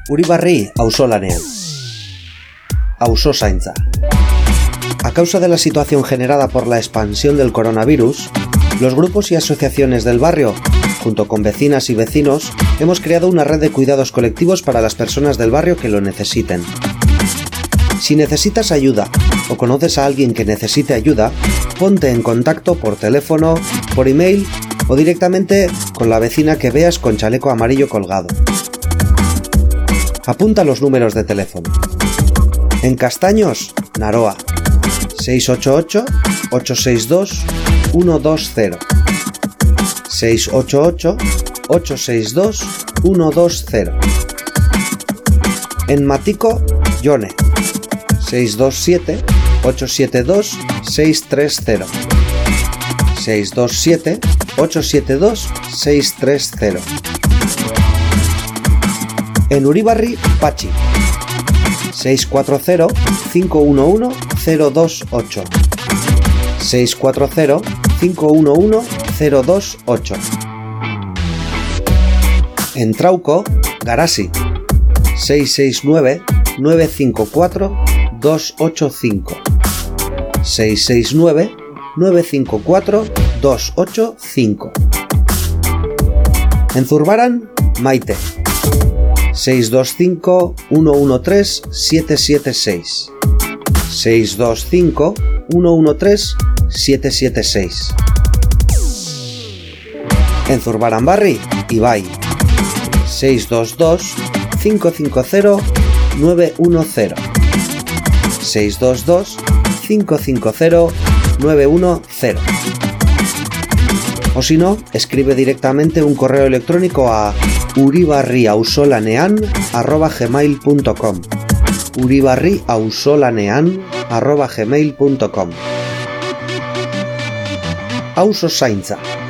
Uribarri auzolanean. Auzozaintza. A causa de la situación generada por la expansión del coronavirus, los grupos y asociaciones del barrio, junto con vecinas y vecinos, hemos creado una red de cuidados colectivos para las personas del barrio que lo necesiten. Si necesitas ayuda o conoces a alguien que necesite ayuda, ponte en contacto por teléfono, por email o directamente con la vecina que veas con chaleco amarillo colgado. Apunta los números de teléfono. En Castaños, Naroa, 688-862-120. 688-862-120. En Matico, Yone, 627-872-630. 627-872-630. En Uribarri, Pachi, 640-511-028. 640-511-028. En Trauco, Garasi, 669-954-285. 669-954-285. En Zurbaran, Maite, 625-113-776. 625-113-776. En Zurbaranbarri, Ibai, 622-550-910. 622-550-910. O si no, escribe directamente un correo electrónico a uribarriauzolanean@gmail.com. uribarriauzolanean@gmail.com. Auzozaintza.